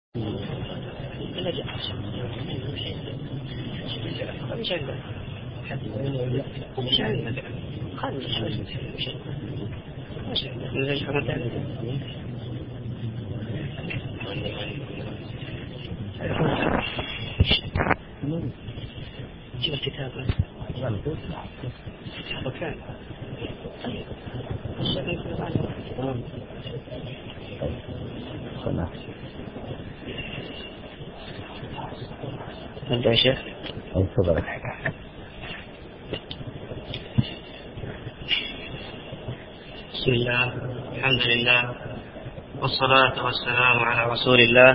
جيب الكتاب وكان نبدأ يا شيخ. تفضل. بسم الله، الحمد لله، والصلاة والسلام على رسول الله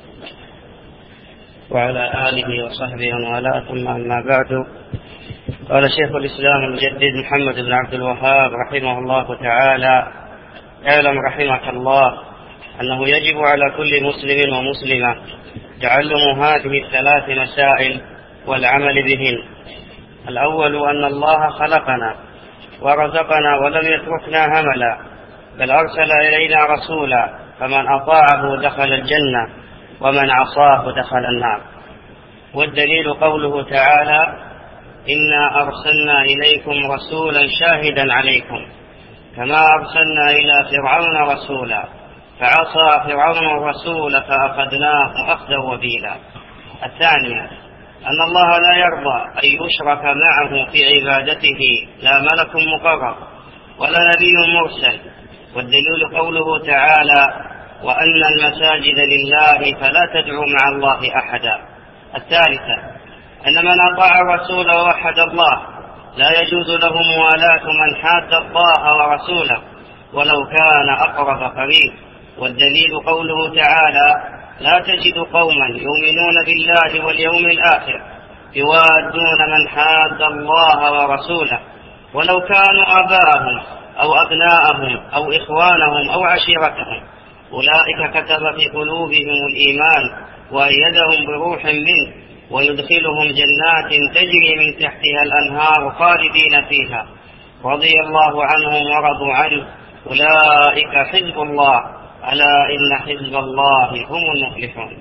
وعلى آله وصحبه ومن والاه، ثم أما بعد. قال شيخ الإسلام المجدد محمد بن عبد الوهاب رحمه الله تعالى: اعلم رحمك الله أنه يجب على كل مسلم ومسلمة تعلم هذه الثلاث مسائل والعمل بهن. الأول أن الله خلقنا ورزقنا ولم يتركنا هملا، بل أرسل إلينا رسولا، فمن أطاعه دخل الجنة ومن عصاه دخل النار. والدليل قوله تعالى: إنا أرسلنا إليكم رسولا شاهدا عليكم كما أرسلنا إلى فرعون رسولا فعصى فرعون الرسول فأخذناه أخذا وبيلا. الثانية أن الله لا يرضى أن يشرك معه في عبادته لا ملك مقرب ولا نبي مرسل. والدليل قوله تعالى: وأن المساجد لله فلا تدعوا مع الله أحدا. الثالثة أن من أطاع الرسول ووحد الله لا يجوز له موالاة من حاد الله ورسوله ولو كان أقرب قريب. والدليل قوله تعالى: لا تجد قوما يؤمنون بالله واليوم الآخر يوادون من حاد الله ورسوله ولو كانوا آباءهم أو أبناءهم أو إخوانهم أو عشيرتهم، أولئك كتب في قلوبهم الإيمان وأيدهم بروح منه ويدخلهم جنات تجري من تحتها الأنهار خالدين فيها، رضي الله عنهم ورضوا عنه، أولئك حزب الله، ألا إن حزب الله هم المفلحون.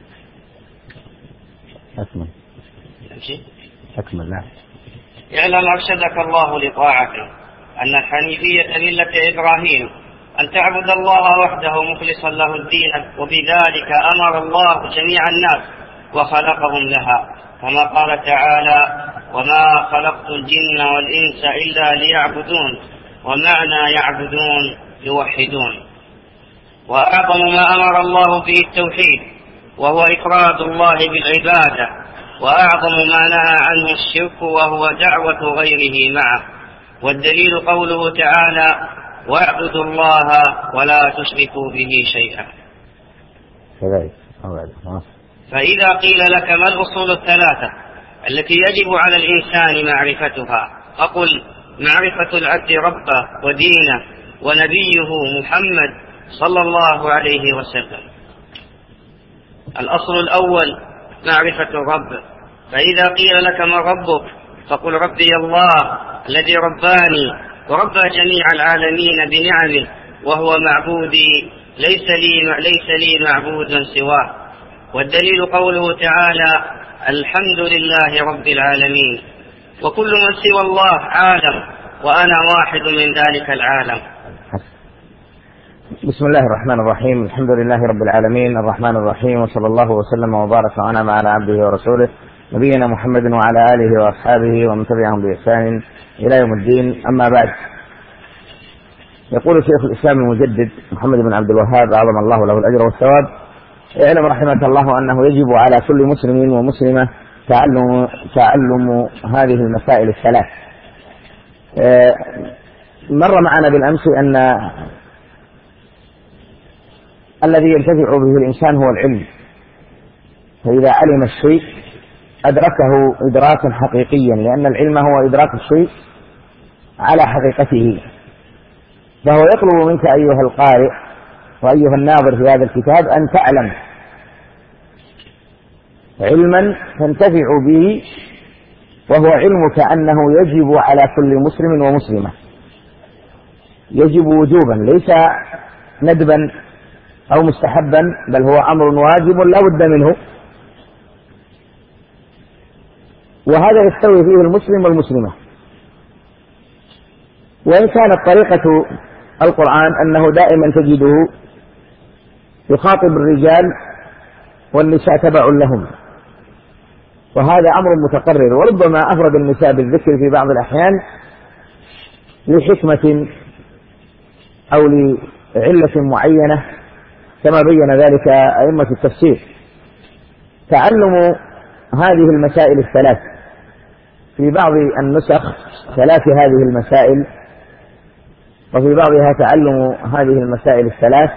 أكمل. نعم. اعلم أرشدك الله لطاعته أن الحنيفية ملة إبراهيم، أن تعبد الله وحده مخلصا له الدين، وبذلك أمر الله جميع الناس وخلقهم لها، كما قال تعالى: وما خلقت الجن والإنس إلا ليعبدون، ومعنى يعبدون يوحدون. وأعظم ما أمر الله به التوحيد، وهو إفراد الله بالعبادة، وأعظم ما نهى عنه الشرك، وهو دعوة غيره معه. والدليل قوله تعالى: واعبدوا الله ولا تشركوا به شيئا. فإذا قيل لك ما الأصول الثلاثة التي يجب على الإنسان معرفتها، فقل: معرفة العبد ربه ودينه ونبيه محمد صلى الله عليه وسلم. الأصل الأول معرفة الرب، فإذا قيل لك ما ربك فقل: ربي الله الذي رباني وربى جميع العالمين بنعمه، وهو معبودي، ليس لي معبود سواه. والدليل قوله تعالى: الحمد لله رب العالمين، وكل من سوى الله عالم، وأنا واحد من ذلك العالم. بسم الله الرحمن الرحيم، الحمد لله رب العالمين الرحمن الرحيم، وصلى الله وسلم وبارك وأنعم على عبده ورسوله نبينا محمد وعلى آله وأصحابه ومن تبعهم بإحسان إلى يوم الدين. أما بعد، يقول شيخ الإسلام المجدد محمد بن عبد الوهاب أعظم الله له الأجر والثواب: اعلم رحمك الله أنه يجب على كل مسلم ومسلمة تعلم هذه المسائل الثلاث. مر معنا بالأمس أن الذي ينتفع به الإنسان هو العلم، فإذا علم الشيء أدركه إدراكا حقيقيا، لأن العلم هو إدراك الشيء على حقيقته. فهو يطلب منك أيها القارئ وأيها الناظر في هذا الكتاب أن تعلم علما تنتفع به، وهو علمك أنه يجب على كل مسلم ومسلمة، يجب وجوبا ليس ندبا أو مستحبا، بل هو أمر واجب لا بد منه، وهذا يستوي فيه المسلم والمسلمة. وإن كانت طريقة القرآن أنه دائما تجده يخاطب الرجال والنساء تبع لهم، وهذا أمر متقرر، وربما أفرد النساء بالذكر في بعض الأحيان لحكمة أو لعلة معينة كما بين ذلك أئمة التفسير. تعلم هذه المسائل الثلاث، في بعض النسخ ثلاث هذه المسائل، وفي بعضها تعلم هذه المسائل الثلاث،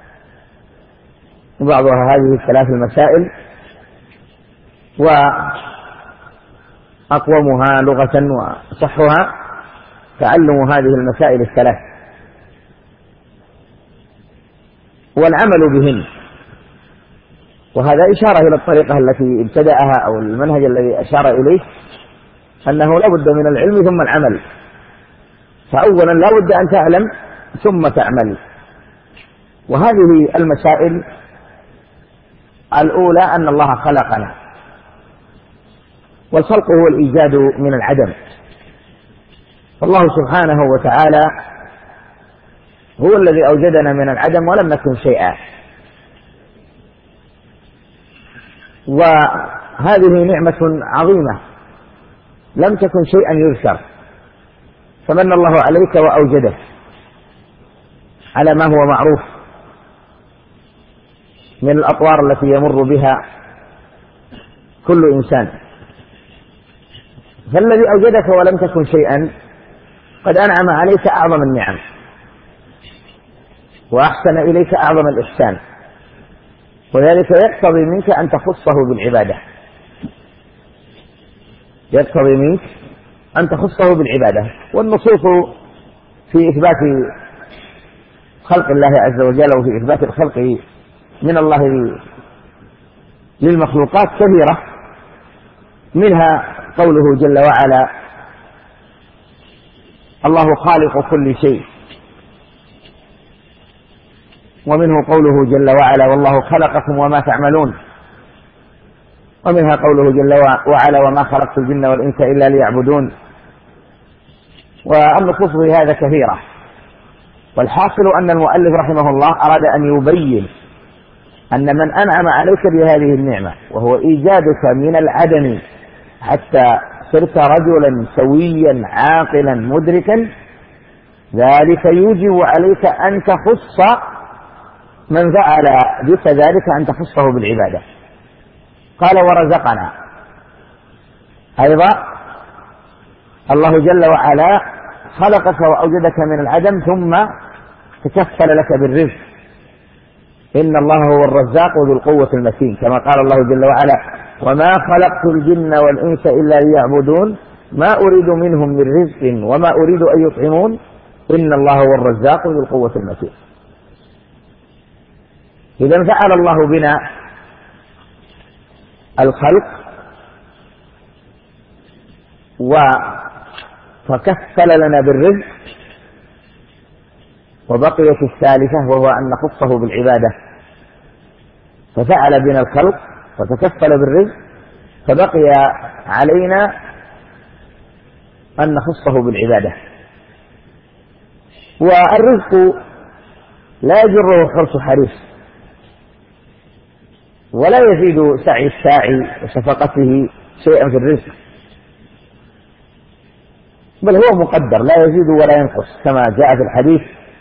وبعضها هذه الثلاث المسائل، وأقومها لغة وصحها تعلم هذه المسائل الثلاث والعمل بهن. وهذا إشارة إلى الطريقة التي ابتدأها أو المنهج الذي أشار إليه، أنه لا بد من العلم ثم العمل. فأولا لا بد أن تعلم ثم تعمل. وهذه المسائل الأولى أن الله خلقنا، والخلق هو الإيجاد من العدم. فالله سبحانه وتعالى هو الذي أوجدنا من العدم ولم نكن شيئا، وهذه نعمة عظيمة لم تكن شيئا يذكر، فمن الله عليك وأوجده على ما هو معروف من الأطوار التي يمر بها كل إنسان. فالذي أوجدك ولم تكن شيئا قد أنعم عليك أعظم النعم، وأحسن إليك أعظم الإحسان، وذلك يقتضي منك أن تخصه بالعبادة، يقتضي منك أن تخصه بالعبادة. والنصوص في إثبات خلق الله عز وجل وفي إثبات الخلق من الله للمخلوقات كثيرة، منها قوله جل وعلا: الله خالق كل شيء، ومنه قوله جل وعلا: والله خلقكم وما تعملون، ومنها قوله جل وعلا: وما خلقت الجن والإنس إلا ليعبدون. والنصوص في هذا كثيرة. والحاصل أن المؤلف رحمه الله أراد أن يبين أن من أنعم عليك بهذه النعمة وهو إيجادك من العدم حتى صرت رجلا سويا عاقلا مدركا، ذلك يوجب عليك أن تخص من فعل بك ذلك، أن تخصه بالعبادة. قال: ورزقنا. أيضا الله جل وعلا خلقك وأوجدك من العدم ثم تكفل لك بالرزق. إن الله هو الرزاق ذو القوة المتين، كما قال الله جل وعلا: وما خلقت الجن والإنس إلا ليعبدون ما أريد منهم من رزق وما أريد أن يطعمون إن الله هو الرزاق ذو القوة المتين. إذا فعل الله بنا الخلق وتكفل لنا بالرزق، وبقيت الثالثة وهو أن نخصه بالعبادة. ففعل بنا الخلق وتكفل بالرزق، فبقي علينا أن نخصه بالعبادة. والرزق لا يجره حرص حريص، ولا يزيد سعي الساعي وشفقته شيئا في الرزق، بل هو مقدر لا يزيد ولا ينقص، كما جاء في الحديث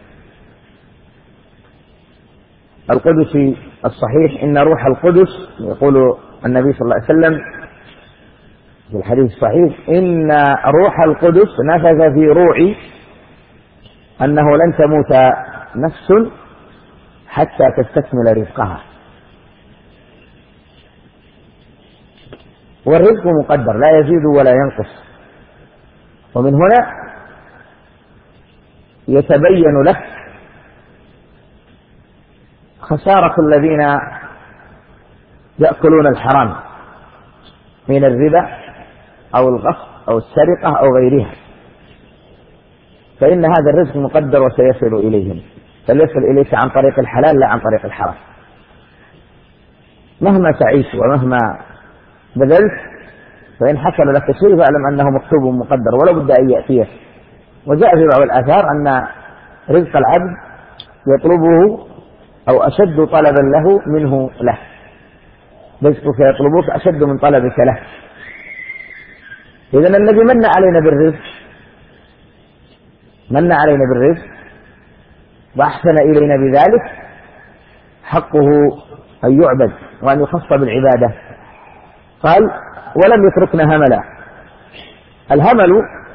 القدسي الصحيح: إن روح القدس، يقول النبي صلى الله عليه وسلم في الحديث الصحيح: إن روح القدس نفث في روعي أنه لن تموت نفس حتى تستكمل رزقها. والرزق مقدر لا يزيد ولا ينقص. ومن هنا يتبين لك خسارة الذين يأكلون الحرام من الربا أو الغصب أو السرقة أو غيرها، فإن هذا الرزق مقدر وسيصل إليهم. فليصل إليك عن طريق الحلال لا عن طريق الحرام. مهما سعيت ومهما بذلت فإن حصل لك شيء فاعلم أنه مكتوب ومقدر ولا بد أن يأتيه. وجاء في بعض الآثار أن رزق العبد يطلبه أو أشد طلبا له منه له، رزقك يطلبك أشد من طلبك له. إذن الذي من علينا بالرزق من علينا بالرزق وأحسن إلينا بذلك حقه أن يعبد وأن يخص بالعبادة. قال ولم يتركنا هملا. الهمل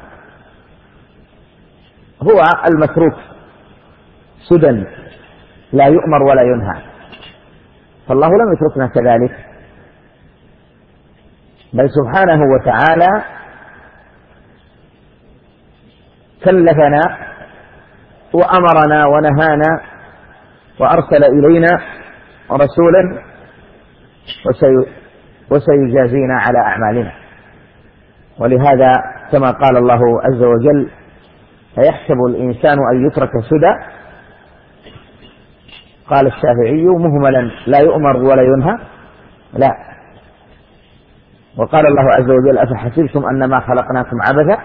هو المتروك سدى لا يؤمر ولا ينهى، فالله لم يتركنا كذلك، بل سبحانه وتعالى كلفنا وأمرنا ونهانا وأرسل إلينا رسولا وسيجازينا على أعمالنا. ولهذا كما قال الله عز وجل أيحسب الإنسان أن يترك سدى؟ قال الشافعي مهملا لا يؤمر ولا ينهى لا. وقال الله عز وجل أفحسبتم أنما خلقناكم عبثا؟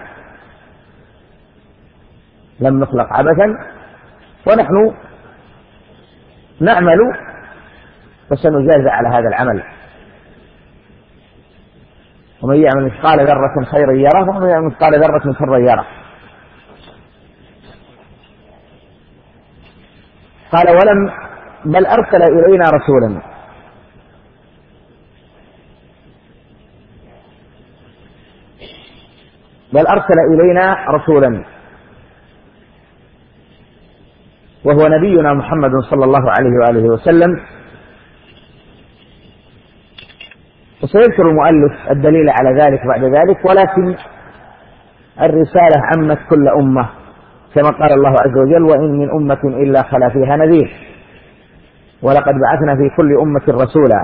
لم نخلق عبثا ونحن نعمل وسنجازى على هذا العمل. ومن يعمل مثقال ذرة خيرا يره ومن يعمل مثقال ذرة شرا يره. قال بل أرسل إلينا رسولا. بل أرسل إلينا رسولا وهو نبينا محمد صلى الله عليه وآله وسلم. وسيذكر المؤلف الدليل على ذلك بعد ذلك، ولكن الرسالة عمت كل أمة كما قال الله عز وجل وإن من أمة إلا خلا فيها نذير ولقد بعثنا في كل أمة رسولا.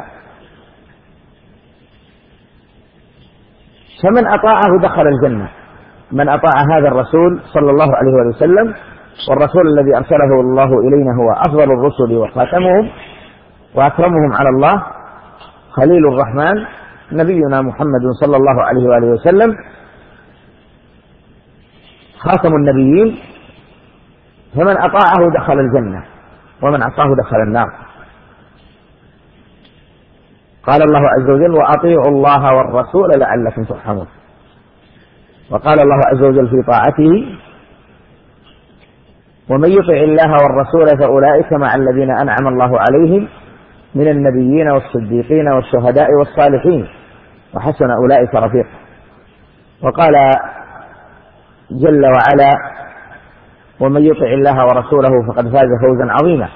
فمن أطاعه دخل الجنة، من أطاع هذا الرسول صلى الله عليه وسلم. والرسول الذي أرسله الله إلينا هو أفضل الرسل وخاتمهم وأكرمهم على الله خليل الرحمن نبينا محمد صلى الله عليه وآله وسلم خاتم النبيين. فمن أطاعه دخل الجنة ومن عصاه دخل النار. قال الله عز وجل وأطيعوا الله والرسول لعلكم ترحمون. وقال الله عز وجل في طاعته ومن يطع الله والرسول فأولئك مع الذين أنعم الله عليهم من النبيين والصديقين والشهداء والصالحين وحسن أولئك رفيقا. وقال جل وعلا ومن يطع الله ورسوله فقد فاز فوزا عظيما.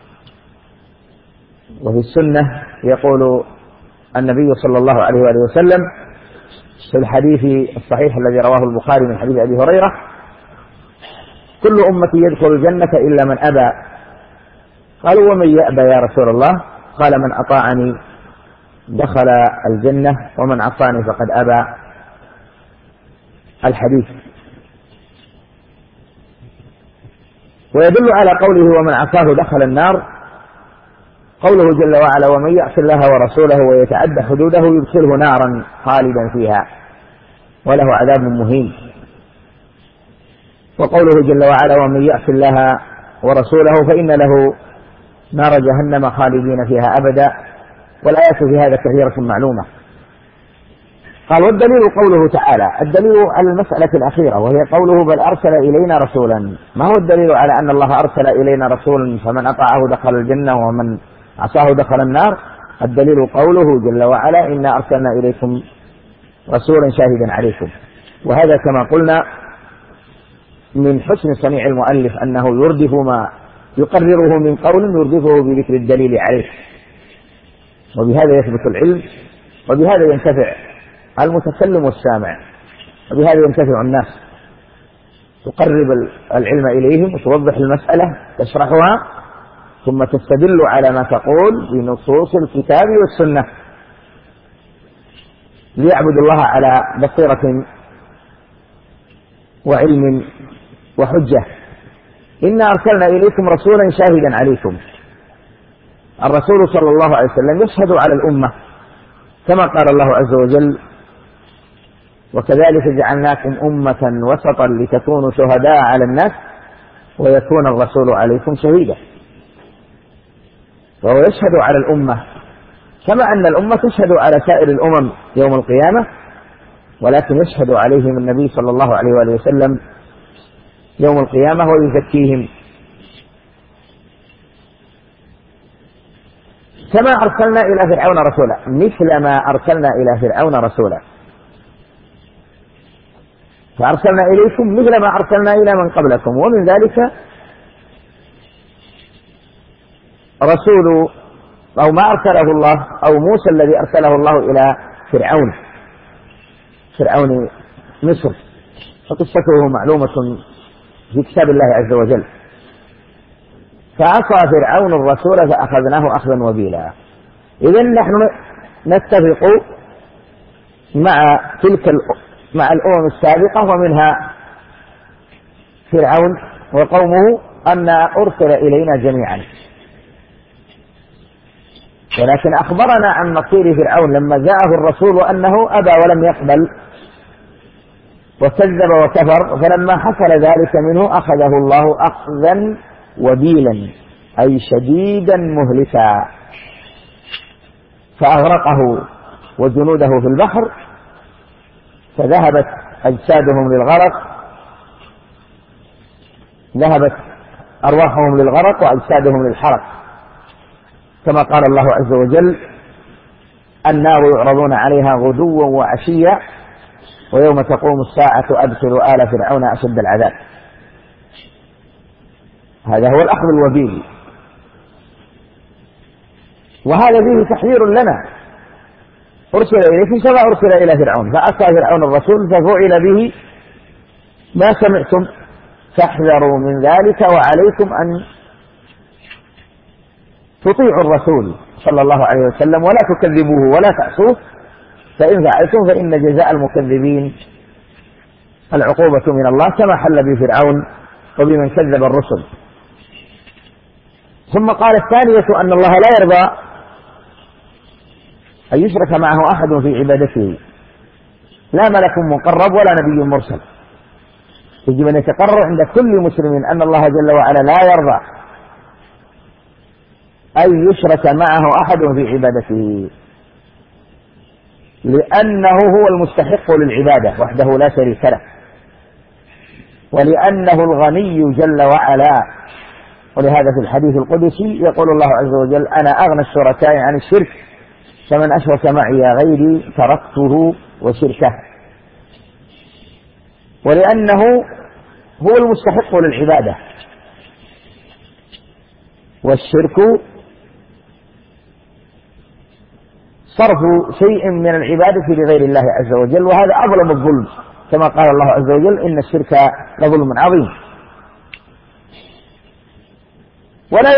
وفي السنة يقول النبي صلى الله عليه وآله وسلم في الحديث الصحيح الذي رواه البخاري من حديث أبي هريرة كل أمتي يدخل الجنة إلا من أبى. قالوا ومن يأبى يا رسول الله؟ قال من أطاعني دخل الجنة ومن عصاني فقد أبى. الحديث. ويدل على قوله ومن عصاه دخل النار قوله جل وعلا ومن يعص الله ورسوله ويتعدى حدوده يدخله نارا خالدا فيها وله عذاب مهين. وقوله جل وعلا ومن يعص الله ورسوله فإن له نار جهنم خالدين فيها أبدا. والآيات في هذا كثيرة معلومة. قال والدليل قوله تعالى. الدليل على المسألة الأخيرة وهي قوله بل أرسل إلينا رسولا. ما هو الدليل على أن الله أرسل إلينا رسولا فمن أطاعه دخل الجنة ومن عصاه دخل النار؟ الدليل قوله جل وعلا إنا أرسلنا إليكم رسولا شاهدا عليكم. وهذا كما قلنا من حسن صنيع المؤلف أنه يردف ما يقرره من قول يردفه بذكر الدليل عليه. وبهذا يثبت العلم وبهذا ينتفع المتكلم والسامع وبهذا ينتفع الناس. تقرب العلم إليهم وتوضح المسألة تشرحها ثم تستدل على ما تقول بنصوص الكتاب والسنة ليعبد الله على بصيرة وعلم وحجة إنا أرسلنا إليكم رسولا شاهدا عليكم. الرسول صلى الله عليه وسلم يشهد على الأمة كما قال الله عز وجل: وكذلك جعلناكم أمة وسطا لتكونوا شهداء على الناس ويكون الرسول عليكم شهيدا. وهو يشهد على الأمة كما أن الأمة تشهد على سائر الأمم يوم القيامة، ولكن يشهد عليهم النبي صلى الله عليه وآله وسلم يوم القيامة ويزكيهم. كما أرسلنا إلى فرعون رسولا، مثل ما أرسلنا إلى فرعون رسولا. فأرسلنا إليكم مثل ما أرسلنا إلى من قبلكم، ومن ذلك رسول أو ما أرسله الله أو موسى الذي أرسله الله إلى فرعون مصر، فقصته معلومة في كتاب الله عز وجل. فعصى فرعون الرسول فأخذناه أخذا وبيلا. إذن نحن نتفق مع الأمم السابقة ومنها فرعون وقومه أن أرسل إلينا جميعا، ولكن أخبرنا عن مصير فرعون لما جاءه الرسول وأنه أبى ولم يقبل وكذب وكفر، فلما حصل ذلك منه أخذه الله أخذا وبيلا أي شديدا مهلكا، فأغرقه وجنوده في البحر، فذهبت أجسادهم للغرق، ذهبت أرواحهم للغرق وأجسادهم للحرق، كما قال الله عز وجل: النار يعرضون عليها غدوا وعشيا ويوم تقوم الساعة أدخلوا آل فرعون أشد العذاب. هذا هو الأخذ الوبيل، وهذا فيه تحذير لنا. أرسل إليكم كما أرسل إلى فرعون، فعصى فرعون الرسول ففعل به ما سمعتم، فاحذروا من ذلك، وعليكم أن تطيعوا الرسول صلى الله عليه وسلم ولا تكذبوه ولا تعصوه، فإن فعلتم فإن جزاء المكذبين العقوبة من الله كما حل بفرعون وبمن كذب الرسل. ثم قال الثانية أن الله لا يرضى أن يشرك معه أحد في عبادته، لا ملك مقرب ولا نبي مرسل. يجب أن يتقرر عند كل مسلم أن الله جل وعلا لا يرضى أن يشرك معه أحد في عبادته، لأنه هو المستحق للعبادة وحده لا شريك له، ولأنه الغني جل وعلا. ولهذا في الحديث القدسي يقول الله عز وجل: أنا أغنى الشركاء عن الشرك، فمن أشرك معي غيري تركته وشركه. ولأنه هو المستحق للعبادة، والشرك صرف شيء من العبادة لغير الله عز وجل، وهذا أظلم الظلم، كما قال الله عز وجل: إن الشرك لظلم عظيم. ولا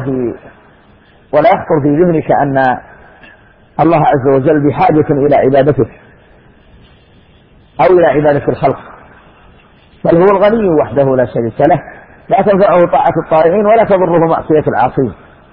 يخطر في ذهنك أن الله عز وجل بحاجة إلى عبادته أو إلى عبادة الخلق، بل هو الغني وحده لا شريك له، لا تنفعه طاعة الطائعين ولا تضره معصية العاصين،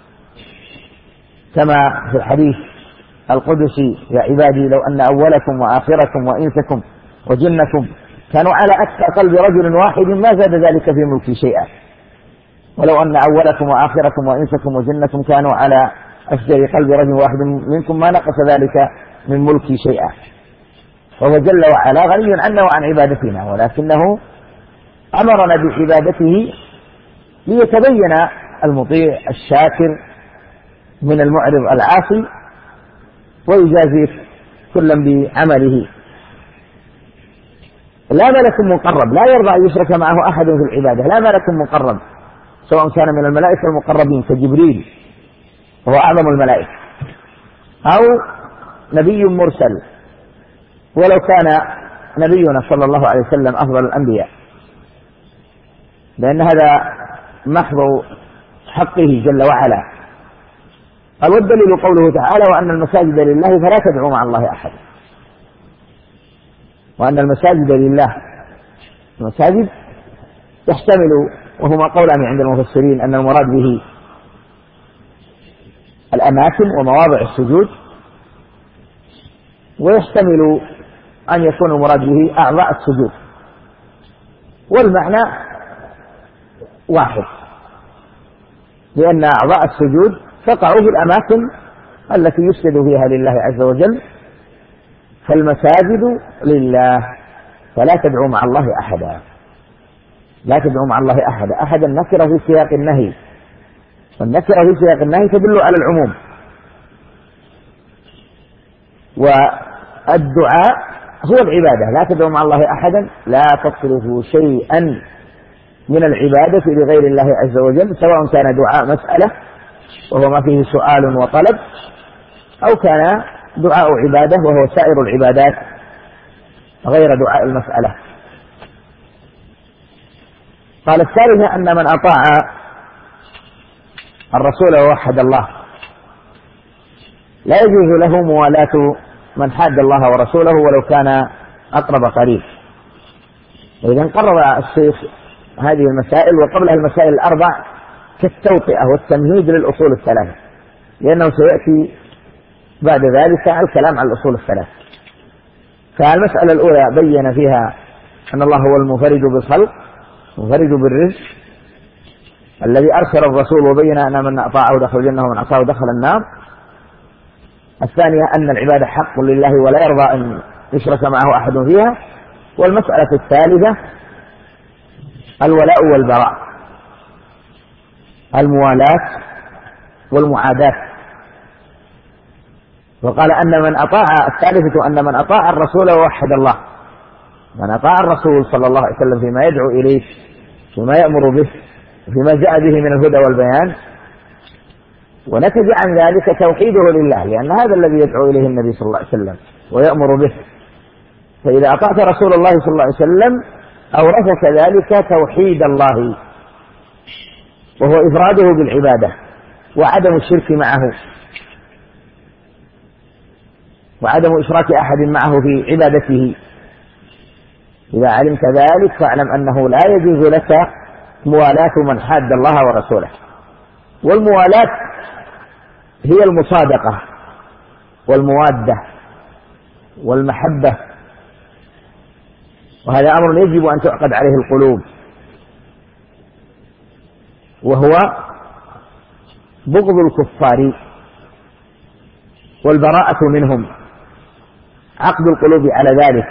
كما في الحديث القدسي: يا عبادي لو أن أولكم وآخركم وإنسكم وجنكم كانوا على أتقى قلب رجل واحد ما زاد ذلك في ملكي شيئا، ولو أن أولكم وآخركم وإنسكم وجنكم كانوا على أفجر قلب رجل واحد منكم ما نقص ذلك من ملكي شيئا. وهو جل وعلا غني عنا وعن عبادتنا، ولكنه أمرنا بعبادته ليتبين المطيع الشاكر من المعرض العاصي، ويجازي كلا بعمله. لا ملك مقرب لا يرضى أن يشرك معه أحد في العبادة، لا ملك مقرب سواء كان من الملائكة المقربين كجبريل وهو أعظم الملائكة، أو نبي مرسل، ولو كان نبينا صلى الله عليه وسلم أفضل الأنبياء، لأن هذا محض حقه جل وعلا. قال: والدليل قوله تعالى: وأن المساجد لله فلا تدعوا مع الله أحد. وأن المساجد لله، المساجد يحتمل وهما قولان عند المفسرين أن المراد به الأماكن ومواضع السجود، ويحتمل أن يكون المراد به أعضاء السجود، والمعنى واحد، لأن أعضاء السجود تقع في الأماكن التي يسجد فيها لله عز وجل، فالمساجد لله، فلا تدعوا مع الله أحدا، لا تدعوا مع الله أحدا. أحدا نكرة في سياق النهي، والنكرة في سياق النهي تدل على العموم. والدعاء هو العبادة، لا تدعوا مع الله أحدا، لا تصرفوا شيئا من العبادة لغير الله عز وجل، سواء كان دعاء مسألة وهو ما فيه سؤال وطلب، أو كان دعاء عبادة وهو سائر العبادات غير دعاء المسألة. قال الثالثة أن من أطاع الرسول ووحد الله لا يجوز له موالاة من حاد الله ورسوله ولو كان أقرب قريب. وإذا قرر الشيخ هذه المسائل وقبلها المسائل الأربع كالتوطئة والتمهيد للأصول الثلاثة، لأنه سيأتي بعد ذلك الكلام عن الأصول الثلاثة. فالمسألة الأولى بين فيها أن الله هو المنفرد بالخلق، منفرد بالرزق، الذي أرسل الرسول وبين أن من أطاعه دخل الجنة ومن عصاه دخل النار. الثانية أن العبادة حق لله ولا يرضى أن يشرك معه أحد فيها. والمسألة الثالثة الولاء والبراء، الموالاة والمعاداة. وقال أن من أطاع، الثالثة أن من أطاع الرسول ووحد الله، من أطاع الرسول صلى الله عليه وسلم فيما يدعو إليه، فيما يأمر به، فيما جاء به من الهدى والبيان، ونتج عن ذلك توحيده لله، لأن هذا الذي يدعو إليه النبي صلى الله عليه وسلم ويأمر به. فإذا أطعت رسول الله صلى الله عليه وسلم أورثك ذلك توحيد الله، وهو إفراده بالعبادة وعدم الشرك معه وعدم إشراك أحد معه في عبادته. إذا علمت ذلك فاعلم أنه لا يجوز لك موالاة من حاد الله ورسوله. والموالاة هي المصادقة والموادة والمحبة، وهذا أمر يجب أن تعقد عليه القلوب، وهو بغض الكفار والبراءة منهم، عقد القلوب على ذلك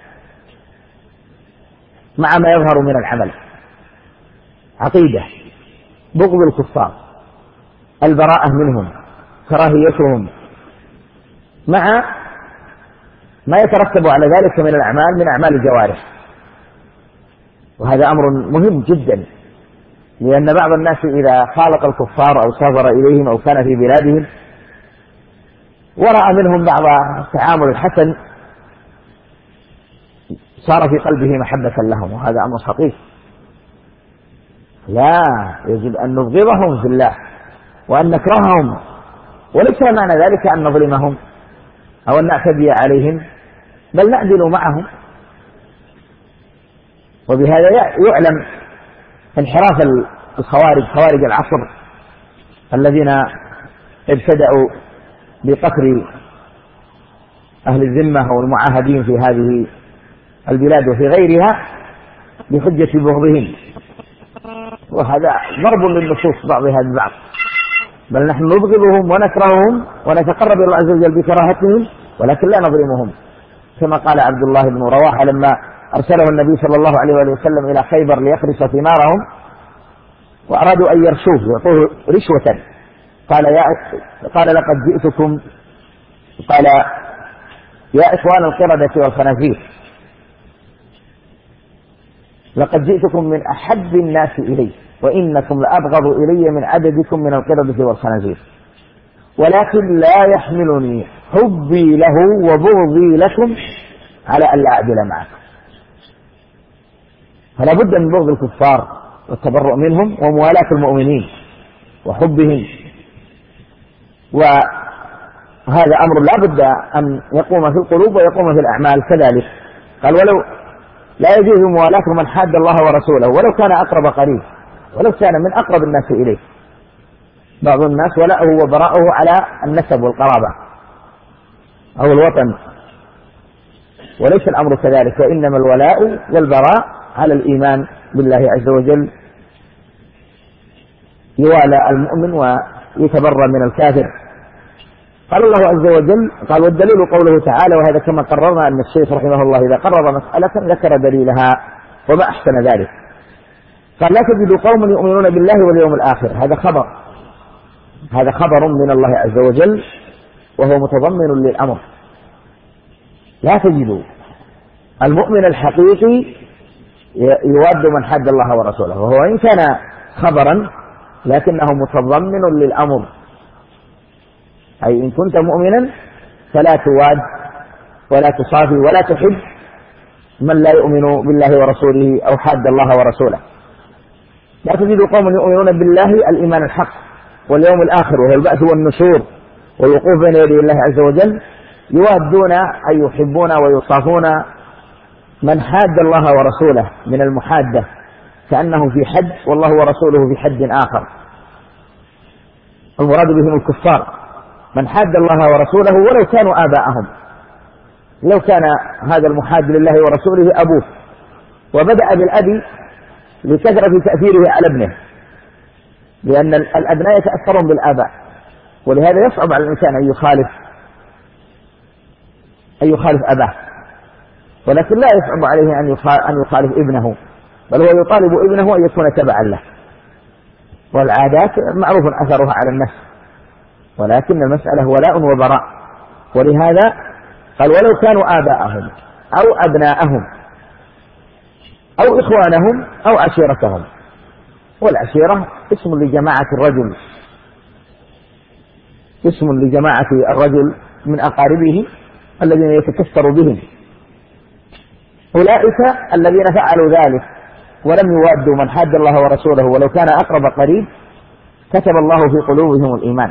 مع ما يظهر من العمل. عقيدة بغض الكفار، البراءة منهم، كراهيتهم، مع ما يترتب على ذلك من الأعمال من أعمال الجوارح. وهذا أمر مهم جدا، لأن بعض الناس إذا خالط الكفار أو سافر إليهم أو كان في بلادهم ورأى منهم بعض التعامل الحسن صار في قلبه محبة لهم، وهذا أمر خطير. لا، يجب أن نبغضهم في الله وأن نكرههم، وليس معنى ذلك أن نظلمهم أو أن نعتدي عليهم، بل نعدل معهم. وبهذا يعلم انحراف الخوارج، خوارج العصر الذين ابتدأوا بقتل أهل الذمة والمعاهدين في هذه البلاد وفي غيرها بحجة بغضهم، وهذا ضرب للنصوص بعضها البعض. بل نحن نبغضهم ونكرههم ونتقرب إلى الله عز وجل بكراهتهم، ولكن لا نظلمهم، كما قال عبد الله بن رواحة لما أرسله النبي صلى الله عليه وسلم إلى خيبر ليخرس ثمارهم وأرادوا أن يرشوه يعطوه رشوة، قال لقد جئتكم، قال يا إخوان القردة والخنازير لقد جئتكم من أحب الناس إلي وإنكم لأبغض إلي من عددكم من القردة والخنازير، ولكن لا يحملني حبي له وبغضي لكم على أن لا أعدل معكم. فلا بد من بغض الكفار والتبرؤ منهم وموالاة المؤمنين وحبهم، وهذا أمر لا بد أن يقوم في القلوب ويقوم في الأعمال كذلك. قال ولو لا يجوز موالاة من حاد الله ورسوله ولو كان أقرب قريب، ولو كان من أقرب الناس إليه. بعض الناس ولاؤه وبراءه على النسب والقرابة أو الوطن، وليس الأمر كذلك، وإنما الولاء والبراء على الإيمان بالله عز وجل، يوالى المؤمن ويتبرأ من الكافر. قال الله عز وجل: قال والدليل قوله تعالى، وهذا كما قررنا أن الشيخ رحمه الله إذا قرر مسألة ذكر دليلها وما أحسن ذلك. قال: لا تجد قوم يؤمنون بالله واليوم الآخر. هذا خبر من الله عز وجل وهو متضمن للأمر. لا تجد المؤمن الحقيقي يواد من حد الله ورسوله، وهو إن كان خبرا لكنه متضمن للأمر، أي إن كنت مؤمنا فلا تواد ولا تصافي ولا تحب من لا يؤمن بالله ورسوله أو حاد الله ورسوله. لا تجد قوم يؤمنون بالله الإيمان الحق واليوم الآخر وهو البعث والنشور والوقوف بين يدي الله عز وجل، يوادون أي يحبون ويصافون من حاد الله ورسوله من المحادة، كأنه في حد والله ورسوله في حد آخر. المراد بهم الكفار، من حاد الله ورسوله ولو كانوا آباءهم. لو كان هذا المحاد لله ورسوله أبوه، وبدأ بالأب لكثرة تأثيره على ابنه، لأن الأبناء يتأثرون بالآباء، ولهذا يصعب على الإنسان أن يخالف أباه، ولكن لا يصعب عليه أن يخالف ابنه، بل هو يطالب ابنه أن يكون تبعا له. والعادات معروف أثرها على النفس، ولكن المسألة ولاء وبراء. ولهذا قال: ولو كانوا آباءهم أو أبناءهم أو إخوانهم أو عشيرتهم. والعشيرة اسم لجماعة الرجل، اسم لجماعة الرجل من أقاربه الذين يتكثر بهم. أولئك الذين فعلوا ذلك ولم يوادوا من حاد الله ورسوله ولو كان أقرب قريب، كتب الله في قلوبهم الإيمان،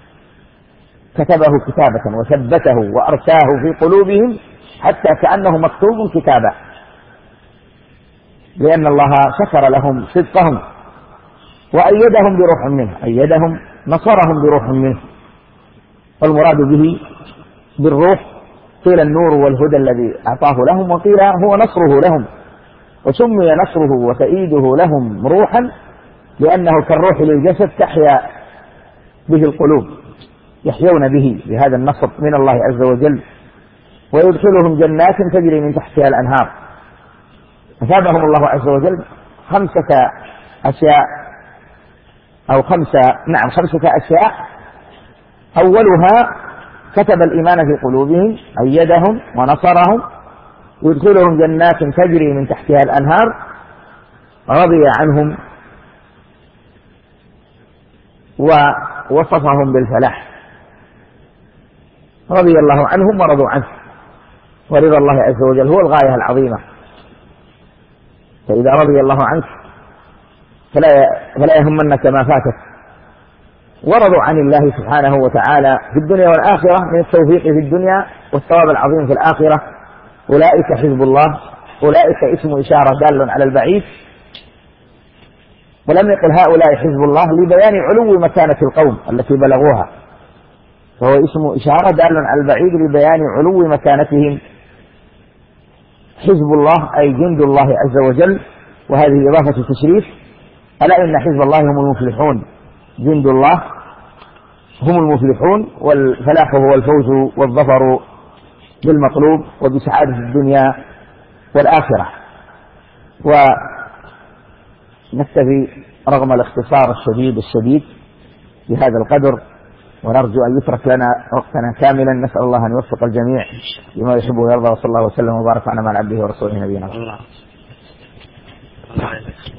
كتبه كتابة وثبته وأرساه في قلوبهم حتى كأنه مكتوب كتابا، لأن الله شكر لهم صدقهم وأيدهم بروح منه، أيدهم نصرهم بروح منه. والمراد به بالروح قيل النور والهدى الذي أعطاه لهم، وقيل هو نصره لهم، وسمي نصره وتأييده لهم روحا لأنه كالروح للجسد تحيا به القلوب، يحيون به بهذا النصر من الله عز وجل. ويدخلهم جنات تجري من تحتها الأنهار. أثابهم الله عز وجل خمسة أشياء. أولها كتب الإيمان في قلوبهم، أيدهم ونصرهم، يدخلهم جنات تجري من تحتها الأنهار، رضي عنهم ووصفهم بالفلاح. رضي الله عنهم ورضوا عنه، ورضا الله عز وجل هو الغاية العظيمة. فإذا رضي الله عنك فلا يهمنك ما فاتك. ورضوا عن الله سبحانه وتعالى في الدنيا والآخرة من التوفيق في الدنيا والثواب العظيم في الآخرة. أولئك حزب الله، أولئك اسم إشارة دال على البعيد، ولم يقل هؤلاء حزب الله لبيان علو مكانة القوم التي بلغوها، فهو اسم إشارة دال على البعيد لبيان علو مكانتهم. حزب الله أي جند الله عز وجل، وهذه إضافة تشريف. ألا إن حزب الله هم المفلحون، جند الله هم المفلحون، والفلاح هو الفوز والظفر بالمطلوب وبسعادة الدنيا والآخرة. ونكتفي رغم الاختصار الشديد بهذا القدر، ونرجو أن يترك لنا وقتنا كاملا. نسأل الله أن يوفق الجميع لما يحب ويرضى، وصلى الله وسلم وبارك على عبده ورسوله نبينا محمد.